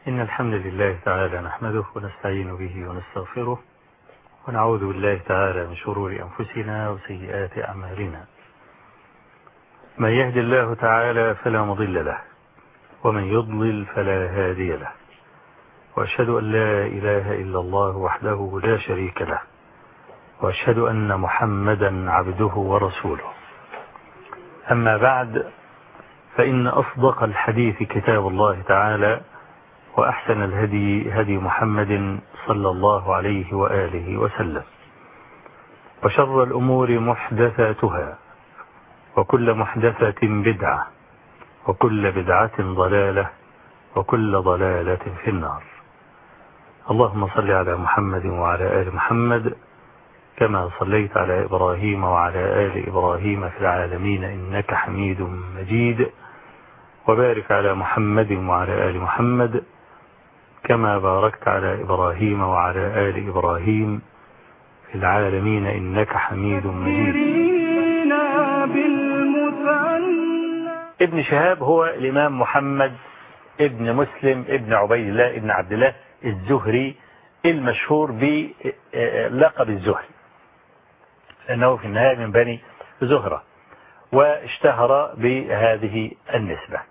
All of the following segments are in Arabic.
إن الحمد لله تعالى نحمده ونستعين به ونستغفره ونعوذ بالله تعالى من شرور أنفسنا وسيئات أعمالنا. من يهد الله تعالى فلا مضل له ومن يضلل فلا هادي له، وأشهد أن لا إله إلا الله وحده لا شريك له، وأشهد أن محمدا عبده ورسوله. أما بعد، فإن أصدق الحديث كتاب الله تعالى، وأحسن الهدي هدي محمد صلى الله عليه وآله وسلم، وشر الأمور محدثاتها، وكل محدثة بدعة، وكل بدعة ضلالة، وكل ضلالة في النار. اللهم صل على محمد وعلى آل محمد كما صليت على إبراهيم وعلى آل إبراهيم في العالمين إنك حميد مجيد، وبارك على محمد وعلى آل محمد كما باركت على إبراهيم وعلى آل إبراهيم في العالمين إنك حميد مجيد. ابن شهاب هو الإمام محمد ابن مسلم ابن عبيد الله ابن عبد الله الزهري، المشهور بلقب الزهري، لأنه في النهاية من بني زهرة، واشتهر بهذه النسبة.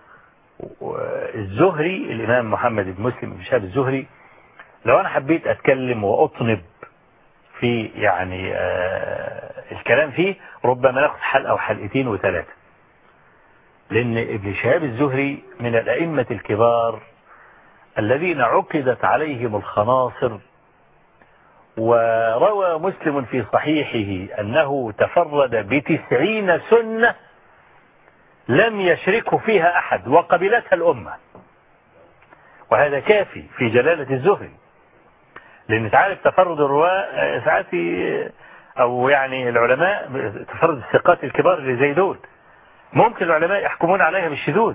الزهري الإمام محمد بن مسلم بن شهاب الزهري، لو أنا حبيت أتكلم وأطنب في يعني الكلام فيه، ربما ناخد حلقة أو حلقتين وثلاثة، لأن ابن شهاب الزهري من الأئمة الكبار الذين عقدت عليهم الخناصر. وروى مسلم في صحيحه أنه تفرد ب90 سنة لم يشركه فيها أحد وقبلتها الأمة، وهذا كافي في جلالة الزهري، لأن تعرف تفرد الرواة ساعات أو يعني العلماء تفرد الثقات الكبار اللي زي دول ممكن العلماء يحكمون عليها بالشذوذ.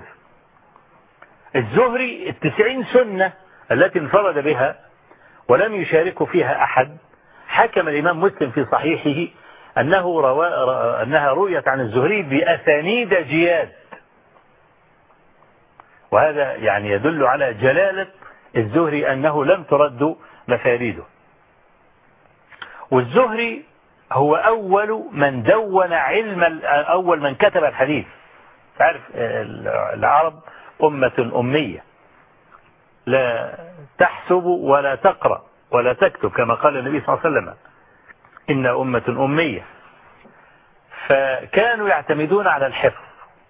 الزهري 90 سنة التي انفرد بها ولم يشارك فيها أحد، حكم الإمام مسلم في صحيحه أنها رويت عن الزهري بأسانيد جياد، وهذا يعني يدل على جلالة الزهري أنه لم ترد مفاريده. والزهري هو أول من دون أول من كتب الحديث. تعرف العرب أمة أمية لا تحسب ولا تقرأ ولا تكتب، كما قال النبي صلى الله عليه وسلم إن أمة أمية، فكانوا يعتمدون على الحفظ،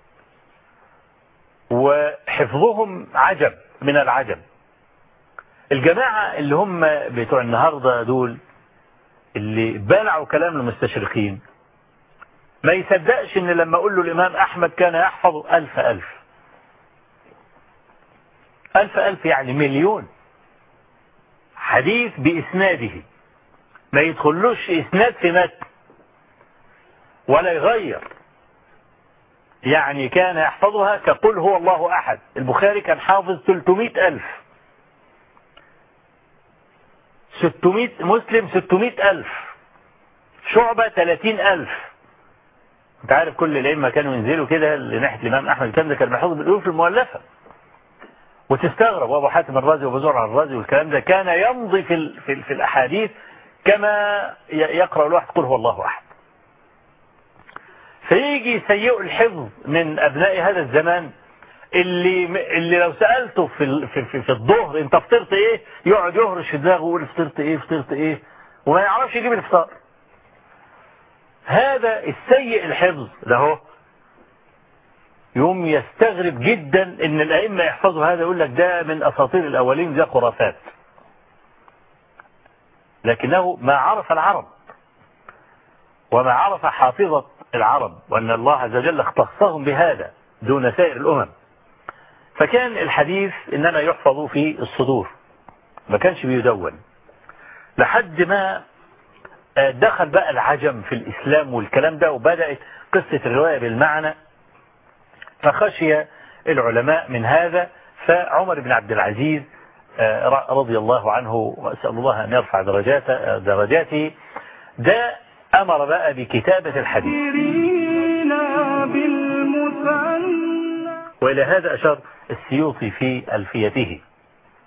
وحفظهم عجب من العجب. الجماعة اللي هم بتوع النهاردة دول اللي بلعوا كلام المستشرقين ما يصدقش ان لما اقول له الامام احمد كان يحفظ 1000 يعني مليون حديث باسناده، ما يدخلوش اسناد في متن ولا يغير. يعني كان يحفظها كقل هو الله احد. البخاري كان حافظ 300,000، 600 مسلم 600,000، شعبة 30,000. انت عارف كل الائمه كانوا ينزلوا كده لناحيه الامام احمد، الكلام ده كان محفوظ بالالوف المؤلفه، وتستغرب. وابو حاتم الرازي وابو زرع الرازي والكلام ده كان يمضي في الاحاديث كما يقرا الواحد قل هو الله احد. فيجي سيء الحفظ من ابناء هذا الزمان اللي لو سالته في الظهر انت فطرت ايه، يقعد يهرش في دماغه ويقول فطرت ايه وما يعرفش يجيب الافطار. هذا السيء الحفظ ده يوم يستغرب جدا ان الائمه يحفظوا هذا، يقول لك ده من اساطير الاولين، ده خرافات. لكنه ما عرف العرب وما عرف حافظة العرب، وان الله عز وجل اختصهم بهذا دون سائر الامم. فكان الحديث انما يحفظ في الصدور، ما كانش بيدون، لحد ما دخل بقى العجم في الإسلام والكلام ده، وبدأت قصة الرواية بالمعنى، فخشي العلماء من هذا. فعمر بن عبد العزيز رضي الله عنه، وأسأل الله أن يرفع درجاته، ده أمر بقى بكتابة الحديث. وإلى هذا أشار السيوطي في ألفيته،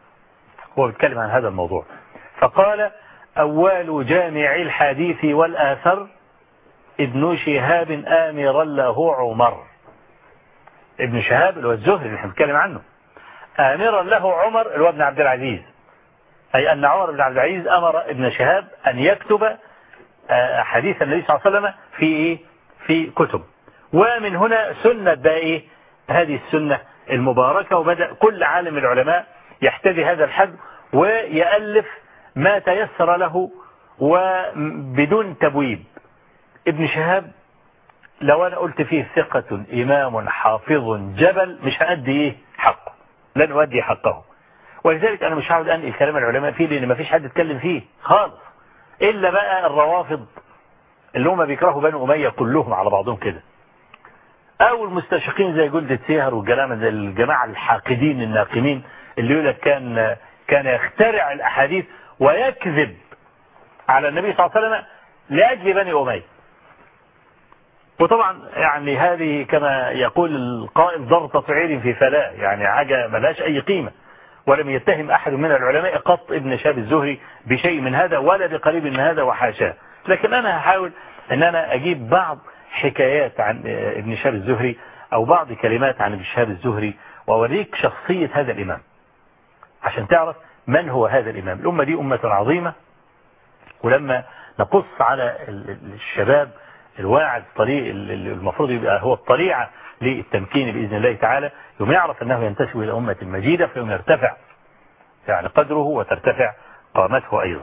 هو بيتكلم عن هذا الموضوع. فقال أول جامع الحديث والآثر ابن شهاب آمرا له عمر. ابن شهاب اللي هو الزهري اللي احنا بنتكلم عنه، آمرا له عمر اللي هو ابن عبد العزيز، أي أن عمر بن عبد العزيز أمر ابن شهاب أن يكتب حديث النبي صلى الله عليه وسلم في كتب. ومن هنا سنة بقى هذه السنة المباركة، وبدأ كل عالم العلماء يحتذي هذا الحد ويألف ما تيسر له وبدون تبويب. ابن شهاب لو أنا قلت فيه ثقة إمام حافظ جبل مش هأدي حقه، لن أؤدي حقه. ولذلك أنا مش هقعد أنقل كلام العلماء فيه، لأن ما فيش حد يتكلم فيه خالص إلا بقى الروافض اللي هم بيكرهوا بني أمية كلهم على بعضهم كده، أو المستشقين زي جلدة سيهر والجماعة زي الجماعة الحاقدين الناقمين اللي يقول لك كان يخترع الأحاديث ويكذب على النبي صلى الله عليه وسلم لأجل بني أمية. وطبعا يعني هذه كما يقول القائل ضرطة عير في فلاة، يعني حاجة ملهاش أي قيمة. ولم يتهم أحد من العلماء قط ابن شهاب الزهري بشيء من هذا ولا بقريب من هذا وحاشاه. لكن أنا هحاول أن أنا أجيب بعض حكايات عن ابن شهاب الزهري أو بعض كلمات عن ابن شهاب الزهري وأوريك شخصية هذا الإمام عشان تعرف من هو هذا الإمام. الأمة دي أمة عظيمة، ولما نقص على الشباب الواعد الطريق المفروض يبقى هو الطليعة للتمكين بإذن الله تعالى، يوم يعرف أنه ينتسب إلى أمة مجيدة، فيوم يرتفع يعني قدره وترتفع قامته أيضا.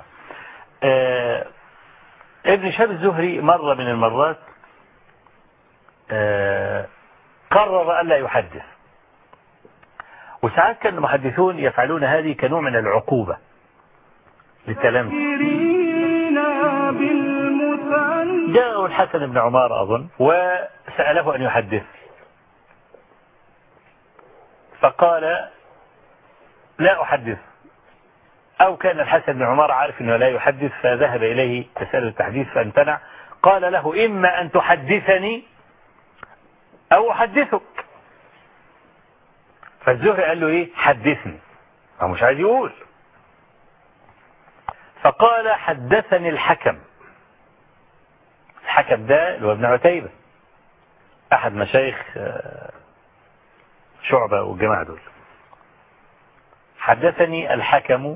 ابن شهاب الزهري مرة من المرات قرر ألا يحدث، وساعات كان المحدثون يفعلون هذه كنوع من العقوبة للتلامذة. جاءه الحسن بن عمار أظن وسأله أن يحدث، فقال لا أحدث، أو كان الحسن بن عمار عارف أنه لا يحدث فذهب إليه يسأل التحديث فامتنع. قال له إما أن تحدثني أو أحدثك. فالزهري قال له إيه؟ حدثني، هو مش عايز يقول. فقال حدثني الحكم. الحكم ده اللي هو ابن عتيبة أحد مشايخ شعبة والجماعة دول. حدثني الحكم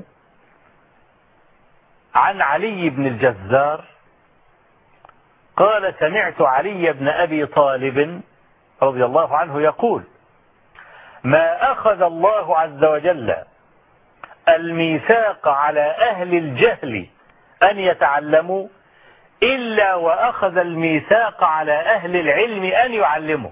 عن علي بن الجزار قال سمعت علي بن أبي طالب رضي الله عنه يقول ما أخذ الله عز وجل الميثاق على أهل الجهل أن يتعلموا إلا وأخذ الميثاق على أهل العلم أن يعلموا.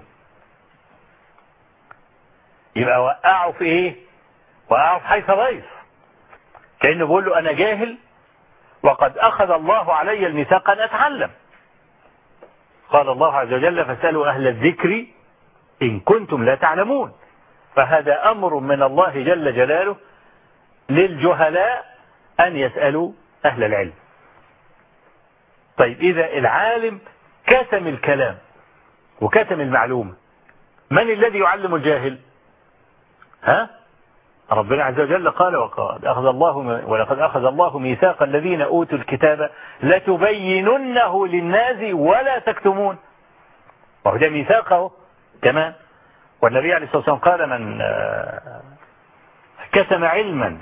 يبقى وقعوا في إيه؟ وقعوا في حيث ضيف، كأنه بيقول له أنا جاهل وقد أخذ الله علي الميثاق أن أتعلم. قال الله عز وجل فاسألوا أهل الذكر إن كنتم لا تعلمون. فهذا أمر من الله جل جلاله للجهلاء أن يسألوا أهل العلم. طيب إذا العالم كتم الكلام وكتم المعلومة، من الذي يعلم الجاهل؟ ربنا عز وجل قال ولقد أخذ الله ميثاق الذين أوتوا الكتاب لتبيننه للناس ولا تكتمون. وهذا ميثاقه كمان. والنبي عليه الصلاة والسلام قال من كتم علما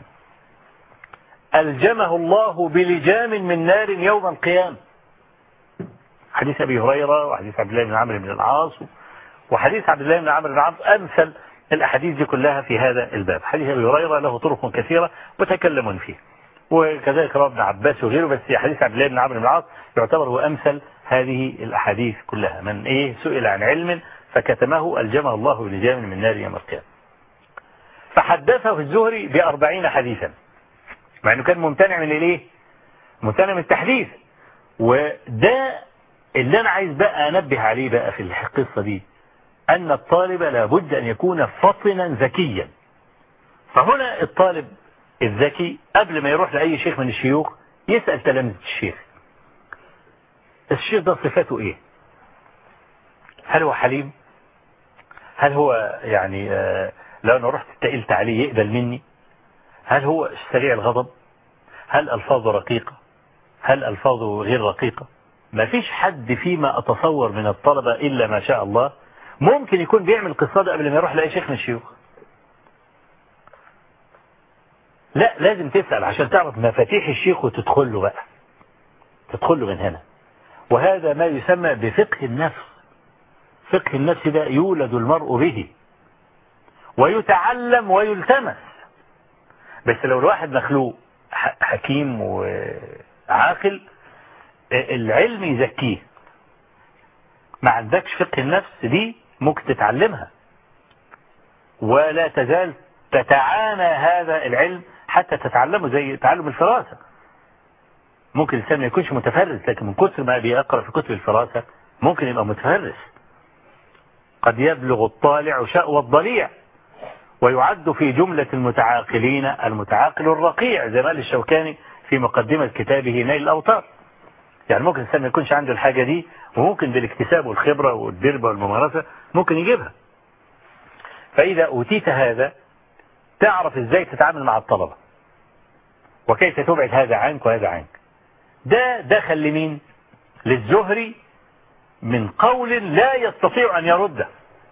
ألجمه الله بلجام من نار يوم القيامة. حديث أبي هريرة وحديث عبد الله بن عمرو بن العاص وحديث عبد الله بن عمرو بن العاص أمثل الأحاديث دي كلها في هذا الباب. حديث أبي هريرة له طرق كثيرة وتكلمون فيه، وكذلك رواه ابن عباس وغيره، بس حديث عبد الله بن عمرو بن العاص يعتبر هو أمثل هذه الأحاديث كلها. من سئل عن علم فكتمه ألجمه الله بلجام من نار يوم القيامة. فحدثه الزهري ب40 حديثا، مع أنه كان ممتنع من ممتنع من التحديث. وده اللي أنا عايز بقى أنبه عليه بقى في القصة دي، أن الطالب لابد أن يكون فطنا ذكيا. فهنا الطالب الذكي قبل ما يروح لأي شيخ من الشيوخ يسأل تلامذة الشيخ ده صفاته إيه؟ هل هو حليم؟ هل هو يعني لو أنا رحت اتقلت عليه يقبل مني؟ هل هو سريع الغضب؟ هل ألفاظه رقيقة؟ هل ألفاظه غير رقيقة؟ ما فيش حد فيما أتصور من الطلبة إلا ما شاء الله ممكن يكون بيعمل قصة قبل ما يروح لأي شيخ من الشيوخ. لا، لازم تسأل عشان تعرف مفاتيح الشيخ وتدخل له بقى، تدخل له من هنا. وهذا ما يسمى بفقه النفس. فقه النفس ده يولد المرء به ويتعلم ويلتمس. بس لو الواحد مخلوق حكيم وعاقل العلم يزكيه. ما عندكش فقه النفس دي ممكن تتعلمها ولا تزال تتعانى هذا العلم حتى تتعلمه، زي تعلم الفراسة. ممكن الإنسان ما يكونش متفرس لكن من كثر ما بيقرأ في كتب الفراسة ممكن يبقى متفرس. قد يبلغ الطالع شأوى الضليع ويعد في جملة المتعاقلين المتعاقل الرقيع زي ما قال الشوكاني في مقدمة كتابه نيل الأوطار. يعني ممكن الإنسان ما يكونش عنده الحاجة دي وممكن بالاكتساب والخبرة والدربة والممارسة ممكن يجيبها. فإذا أوتيت هذا تعرف إزاي تتعامل مع الطلبة وكيف تبعد هذا عنك وهذا عنك. ده دخل لمين؟ للزهري من قول لا يستطيع أن يرده.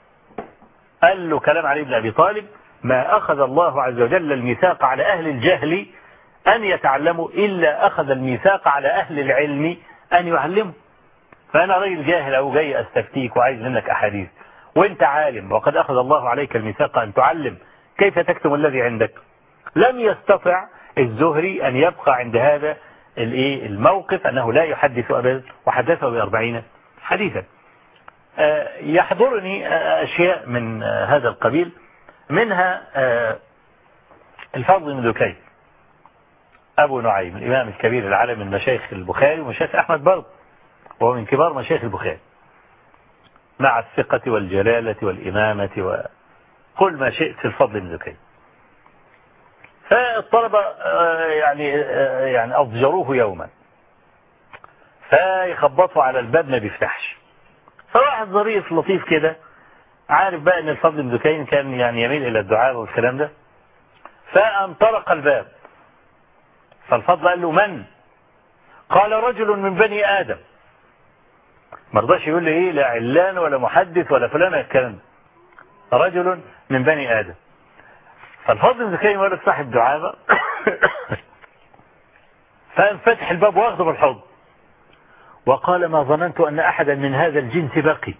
قال له كلام علي بن أبي طالب: ما أخذ الله عز وجل الميثاق على أهل الجهل أن يتعلموا إلا أخذ الميثاق على أهل العلم أن يعلموا. فأنا راجل جاهل أو جاي أستفتيك وعايز منك أحاديث وانت عالم وقد أخذ الله عليك الميثاق أن تعلم، كيف تكتم الذي عندك؟ لم يستطع الزهري أن يبقى عند هذا الموقف أنه لا يحدث أبدا، وحدثه ب40 حديثا. يحضرني أشياء من هذا القبيل، منها الفضل بن دكين أبو نعيم الإمام الكبير العالم من مشايخ البخاري ومشايخ أحمد برضه، وهو من كبار مشايخ البخاري مع الثقة والجلالة والإمامة وكل ما شئت في الفضل بن دكين. فالطلبة يعني أضجروه يوما فيخبطوا على الباب ما بيفتحش. فواحد ظريف لطيف كده عارف بقى ان الفضل بن دكين كان يعني يميل الى الدعاء والكلام ده، فانطرق الباب. فالفضل قال له: من؟ قال: رجل من بني آدم. ما رضاش يقول لي لا علان ولا محدث ولا فلان الكلام ده، رجل من بني آدم. فالفضل بن دكين ولد صاحب دعابة فانفتح الباب واخذه بالحضن وقال: ما ظننت أن أحدا من هذا الجنس بقي.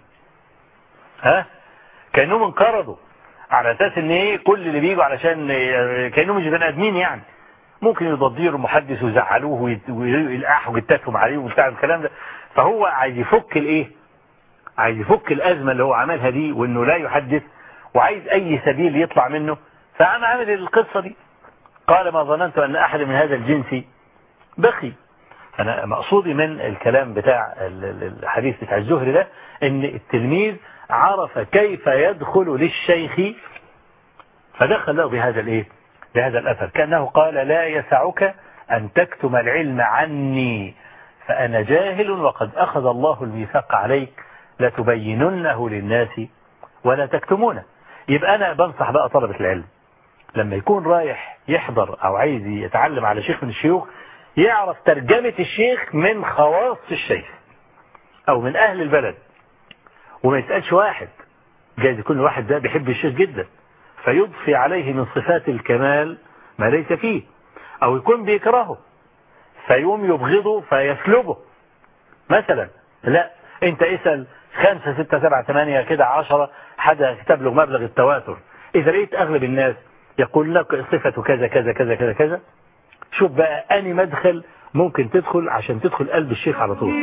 كأنهم انقرضوا على أساس ان كل اللي بيجوا علشان كأنهم مش بني آدمين، يعني ممكن يضديروا محدث ويزعلوه ويلقحوا جتاتهم عليه وبتاع الكلام ده. فهو عايز يفك عايز يفك الأزمة اللي هو عملها دي وانه لا يحدث وعايز اي سبيل يطلع منه، فعم عمل القصة دي. قال: ما ظننت أن أحد من هذا الجنس بقي. أنا مقصودي من الكلام بتاع الحديث بتاع الزهري ده ان التلميذ عرف كيف يدخل للشيخ فدخل له بهذا الأثر، كأنه قال: لا يسعك أن تكتم العلم عني فأنا جاهل وقد أخذ الله الميثاق عليك لتبيننه للناس ولا تكتمونه. يبقى أنا بنصح بقى طلبة العلم لما يكون رايح يحضر أو عايز يتعلم على شيخ من الشيوخ يعرف ترجمة الشيخ من خواص الشيخ أو من أهل البلد، وما يسألش واحد. جايز يكون الواحد ده بيحب الشيخ جدا فيضفي عليه من صفات الكمال ما ليس فيه، أو يكون بيكرهه فيوم يبغضه فيسلبه مثلا. لا، انت اسأل 5 6 7 8 كده 10 حدا تبلغ مبلغ التواتر، إذا رأيت أغلب الناس يقول لك صفة كذا كذا كذا كذا كذا، شوف بقى أني مدخل ممكن تدخل عشان تدخل قلب الشيخ على طول.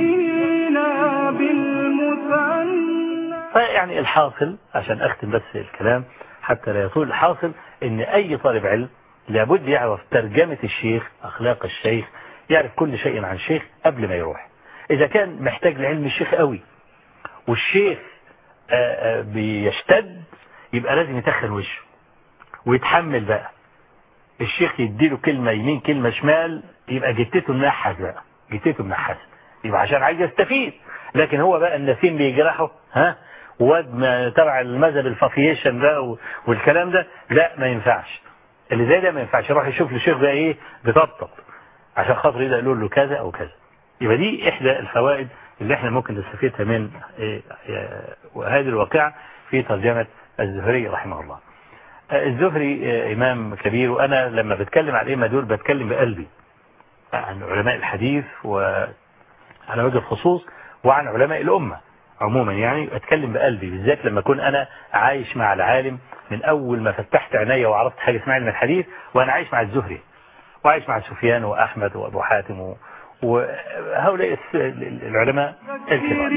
فيعني الحاصل عشان أختم بس الكلام حتى لا يطول، الحاصل ان أي طالب علم لابد يعرف ترجمة الشيخ، أخلاق الشيخ، يعرف كل شيء عن الشيخ قبل ما يروح. إذا كان محتاج لعلم الشيخ قوي والشيخ بيشتد يبقى لازم يتخن وشه ويتحمل بقى. الشيخ يديله كلمة يمين كلمة شمال يبقى جتته منحس بقى، جتته منحس يبقى عشان عايز يستفيد. لكن هو بقى النسيم بيجرحه واد تبع المذهب الفافيشن ده والكلام ده، لا ما ينفعش. اللي زي ده ما ينفعش يروح يشوف الشيخ ده ايه بيطبطب عشان خاطر يقدر يقول له كذا او كذا. يبقى دي احدى الفوائد اللي احنا ممكن نستفيدها من وهذه الواقعة في ترجمة الزهري رحمه الله. الزهري إمام كبير، وأنا لما بتكلم على الأئمة دول بتكلم بقلبي عن علماء الحديث وعلى وجه الخصوص وعن علماء الأمة عموما، يعني أتكلم بقلبي بالذات لما أكون أنا عايش مع العالم من أول ما فتحت عيني وعرفت حاجة اسمها علم الحديث، وأنا عايش مع الزهري وعايش مع سفيان وأحمد وأبو حاتم وهؤلاء العلماء الكبار.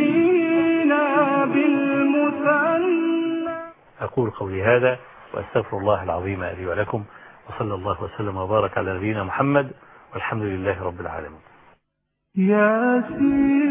أقول قولي هذا وأستغفر الله العظيم لي ولكم، وصلى الله وسلم وبارك على نبينا محمد، والحمد لله رب العالمين.